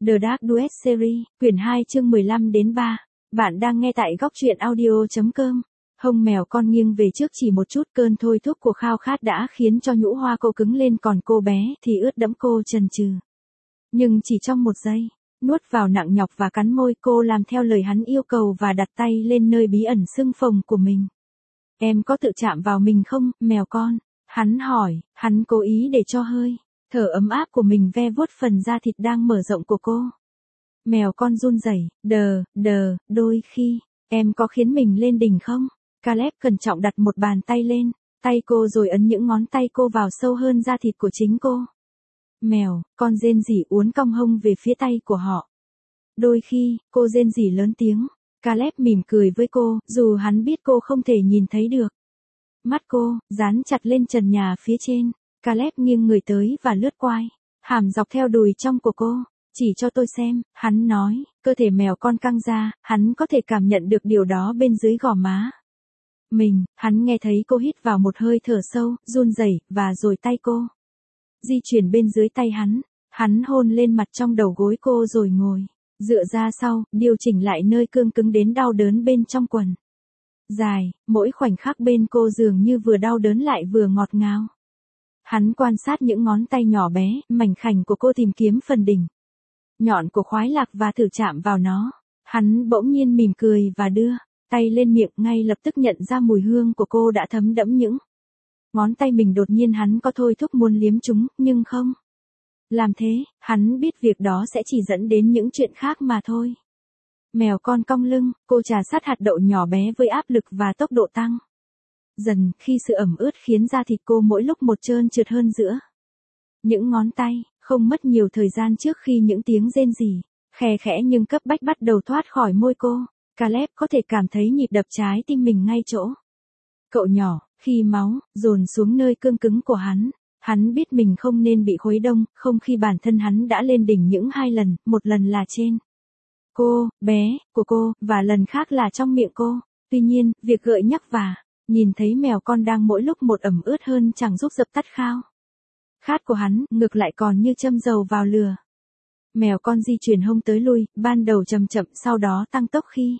The Dark Duet Series, quyển 2 chương 15 đến 3. Bạn đang nghe tại góc truyện audio.com. Hông mèo con nghiêng về trước chỉ một chút, cơn thôi thúc của khao khát đã khiến cho nhũ hoa cô cứng lên, còn cô bé thì ướt đẫm. Cô chần chừ. Nhưng chỉ trong một giây, nuốt vào nặng nhọc và cắn môi, cô làm theo lời hắn yêu cầu và đặt tay lên nơi bí ẩn sưng phồng của mình. Em có tự chạm vào mình không, mèo con? Hắn hỏi, hắn cố ý để cho hơi thở ấm áp của mình ve vuốt phần da thịt đang mở rộng của cô. Mèo con run rẩy, đôi khi, em có khiến mình lên đỉnh không? Caleb cẩn trọng đặt một bàn tay lên tay cô rồi ấn những ngón tay cô vào sâu hơn da thịt của chính cô. Mèo con rên rỉ uốn cong hông về phía tay của họ. Đôi khi, cô rên rỉ lớn tiếng. Caleb mỉm cười với cô, dù hắn biết cô không thể nhìn thấy được. Mắt cô dán chặt lên trần nhà phía trên. Caleb nghiêng người tới và lướt quai hàm dọc theo đùi trong của cô. Chỉ cho tôi xem, hắn nói. Cơ thể mèo con căng ra, hắn có thể cảm nhận được điều đó bên dưới gò má hắn nghe thấy cô hít vào một hơi thở sâu, run rẩy, và rồi tay cô di chuyển bên dưới tay hắn hôn lên mặt trong đầu gối cô rồi ngồi dựa ra sau, điều chỉnh lại nơi cương cứng đến đau đớn bên trong quần dài. Mỗi khoảnh khắc bên cô dường như vừa đau đớn lại vừa ngọt ngào. Hắn quan sát những ngón tay nhỏ bé, mảnh khảnh của cô, tìm kiếm phần đỉnh nhọn của khoái lạc và thử chạm vào nó. Hắn bỗng nhiên mỉm cười và đưa tay lên miệng, ngay lập tức nhận ra mùi hương của cô đã thấm đẫm những ngón tay mình. Đột nhiên hắn có thôi thúc muốn liếm chúng, nhưng không làm thế, hắn biết việc đó sẽ chỉ dẫn đến những chuyện khác mà thôi. Mèo con cong lưng, cô trà sát hạt đậu nhỏ bé với áp lực và tốc độ tăng dần, khi sự ẩm ướt khiến da thịt cô mỗi lúc một trơn trượt hơn giữa những ngón tay. Không mất nhiều thời gian trước khi những tiếng rên rỉ khe khẽ nhưng cấp bách bắt đầu thoát khỏi môi cô. Caleb có thể cảm thấy nhịp đập trái tim mình ngay chỗ cậu nhỏ. Khi máu dồn xuống nơi cương cứng của hắn biết mình không nên bị khuấy đông, không khi bản thân hắn đã lên đỉnh những 2 lần, một lần là trên cô bé của cô, và lần khác là trong miệng cô. Tuy nhiên, việc gợi nhắc và nhìn thấy mèo con đang mỗi lúc một ẩm ướt hơn chẳng giúp dập tắt khao khát của hắn, ngược lại còn như châm dầu vào lửa. Mèo con di chuyển hông tới lui, ban đầu chậm chậm, sau đó tăng tốc khi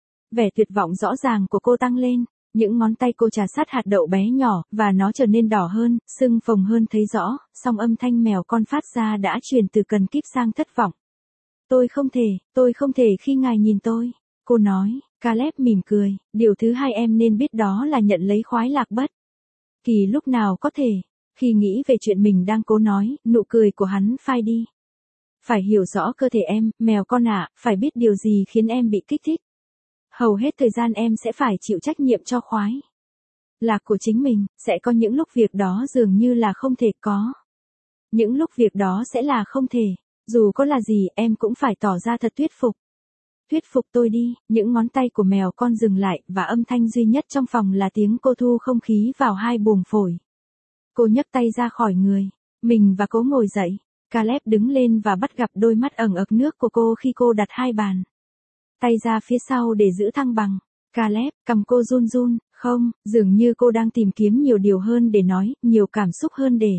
vẻ tuyệt vọng rõ ràng của cô tăng lên. Những ngón tay cô trà sát hạt đậu bé nhỏ, và nó trở nên đỏ hơn, sưng phồng hơn thấy rõ, song âm thanh mèo con phát ra đã chuyển từ cần kíp sang thất vọng. Tôi không thể khi ngài nhìn tôi, cô nói. Caleb mỉm cười, điều thứ hai em nên biết đó là nhận lấy khoái lạc bất kỳ lúc nào có thể. Khi nghĩ về chuyện mình đang cố nói, nụ cười của hắn phai đi. Phải hiểu rõ cơ thể em, mèo con ạ, phải biết điều gì khiến em bị kích thích. Hầu hết thời gian em sẽ phải chịu trách nhiệm cho khoái lạc của chính mình. Sẽ có những lúc việc đó dường như là không thể có. Những lúc việc đó sẽ là không thể. Dù có là gì, em cũng phải tỏ ra thật thuyết phục. Thuyết phục tôi đi. Những ngón tay của mèo con dừng lại, và âm thanh duy nhất trong phòng là tiếng cô thu không khí vào 2 buồng phổi. Cô nhấc tay ra khỏi người mình và cố ngồi dậy. Caleb đứng lên và bắt gặp đôi mắt ẩn ực nước của cô khi cô đặt 2 bàn tay ra phía sau để giữ thăng bằng. Caleb, cầm cô run run. Không, dường như cô đang tìm kiếm nhiều điều hơn để nói, nhiều cảm xúc hơn để.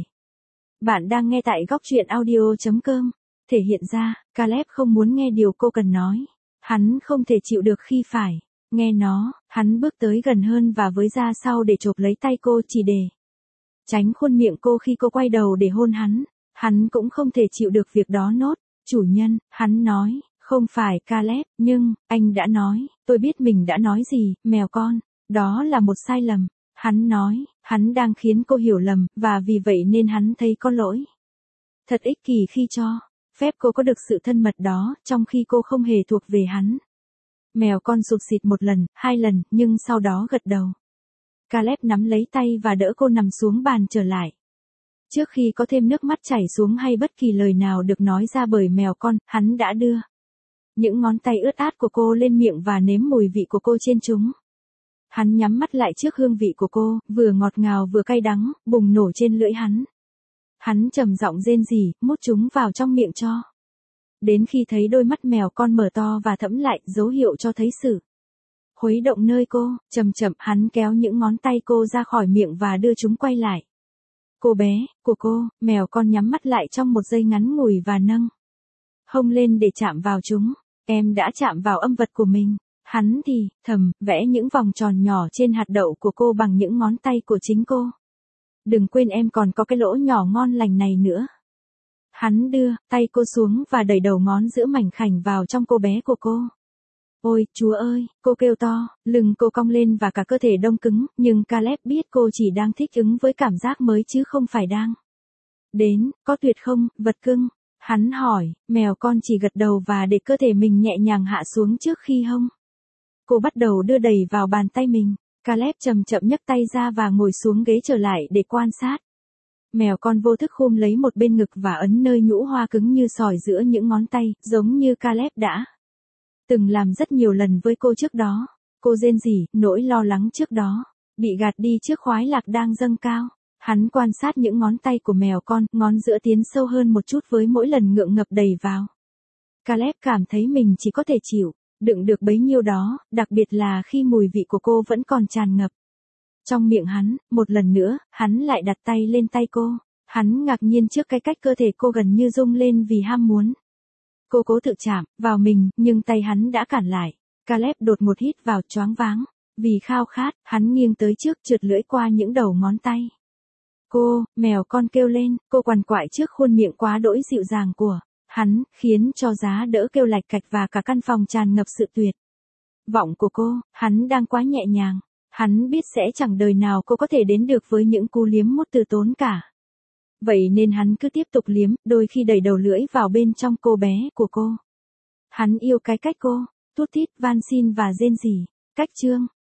Bạn đang nghe tại góc truyện audio.com. Thể hiện ra, Caleb không muốn nghe điều cô cần nói. Hắn không thể chịu được khi phải nghe nó. Hắn bước tới gần hơn và với ra sau để chộp lấy tay cô, chỉ để tránh khuôn miệng cô khi cô quay đầu để hôn hắn. Hắn cũng không thể chịu được việc đó nốt. Chủ nhân, hắn nói. Không phải Caleb, nhưng, anh đã nói. Tôi biết mình đã nói gì, mèo con. Đó là một sai lầm. Hắn nói, hắn đang khiến cô hiểu lầm, và vì vậy nên hắn thấy có lỗi. Thật ích kỷ khi cho phép cô có được sự thân mật đó, trong khi cô không hề thuộc về hắn. Mèo con sụt sịt 1 lần, 2 lần, nhưng sau đó gật đầu. Caleb nắm lấy tay và đỡ cô nằm xuống bàn trở lại. Trước khi có thêm nước mắt chảy xuống hay bất kỳ lời nào được nói ra bởi mèo con, hắn đã đưa những ngón tay ướt át của cô lên miệng và nếm mùi vị của cô trên chúng. Hắn nhắm mắt lại trước hương vị của cô, vừa ngọt ngào vừa cay đắng, bùng nổ trên lưỡi hắn. Hắn trầm giọng rên rỉ, mút chúng vào trong miệng cho đến khi thấy đôi mắt mèo con mở to và thẫm lại, dấu hiệu cho thấy sự khuấy động nơi cô. Chậm chậm, hắn kéo những ngón tay cô ra khỏi miệng và đưa chúng quay lại. Cô bé của cô. Mèo con nhắm mắt lại trong một giây ngắn ngủi và nâng hông lên để chạm vào chúng. Em đã chạm vào âm vật của mình. Hắn thì, thầm, vẽ những vòng tròn nhỏ trên hạt đậu của cô bằng những ngón tay của chính cô. Đừng quên em còn có cái lỗ nhỏ ngon lành này nữa. Hắn đưa tay cô xuống và đẩy đầu ngón giữa mảnh khảnh vào trong cô bé của cô. Ôi, Chúa ơi, cô kêu to, lưng cô cong lên và cả cơ thể đông cứng, nhưng Caleb biết cô chỉ đang thích ứng với cảm giác mới chứ không phải đang. Đến, có tuyệt không, vật cưng? Hắn hỏi, mèo con chỉ gật đầu và để cơ thể mình nhẹ nhàng hạ xuống trước khi hông. Cô bắt đầu đưa đẩy vào bàn tay mình. Caleb chậm chậm nhấc tay ra và ngồi xuống ghế trở lại để quan sát. Mèo con vô thức khum lấy một bên ngực và ấn nơi nhũ hoa cứng như sỏi giữa những ngón tay, giống như Caleb đã từng làm rất nhiều lần với cô trước đó. Cô rên rỉ, nỗi lo lắng trước đó bị gạt đi trước khoái lạc đang dâng cao. Hắn quan sát những ngón tay của mèo con, ngón giữa tiến sâu hơn một chút với mỗi lần ngượng ngập đầy vào. Caleb cảm thấy mình chỉ có thể chịu đựng được bấy nhiêu đó, đặc biệt là khi mùi vị của cô vẫn còn tràn ngập trong miệng hắn. Một lần nữa, hắn lại đặt tay lên tay cô. Hắn ngạc nhiên trước cái cách cơ thể cô gần như rung lên vì ham muốn. Cô cố tự chạm vào mình, nhưng tay hắn đã cản lại. Caleb đột ngột hít vào choáng váng. Vì khao khát, hắn nghiêng tới trước trượt lưỡi qua những đầu ngón tay. Cô, mèo con kêu lên, cô quằn quại trước khuôn miệng quá đỗi dịu dàng của hắn, khiến cho giá đỡ kêu lạch cạch và cả căn phòng tràn ngập sự tuyệt vọng của cô. Hắn đang quá nhẹ nhàng. Hắn biết sẽ chẳng đời nào cô có thể đến được với những cú liếm mút từ tốn cả. Vậy nên hắn cứ tiếp tục liếm, đôi khi đẩy đầu lưỡi vào bên trong cô bé của cô. Hắn yêu cái cách cô thút thít, van xin và rên rỉ. Cách chương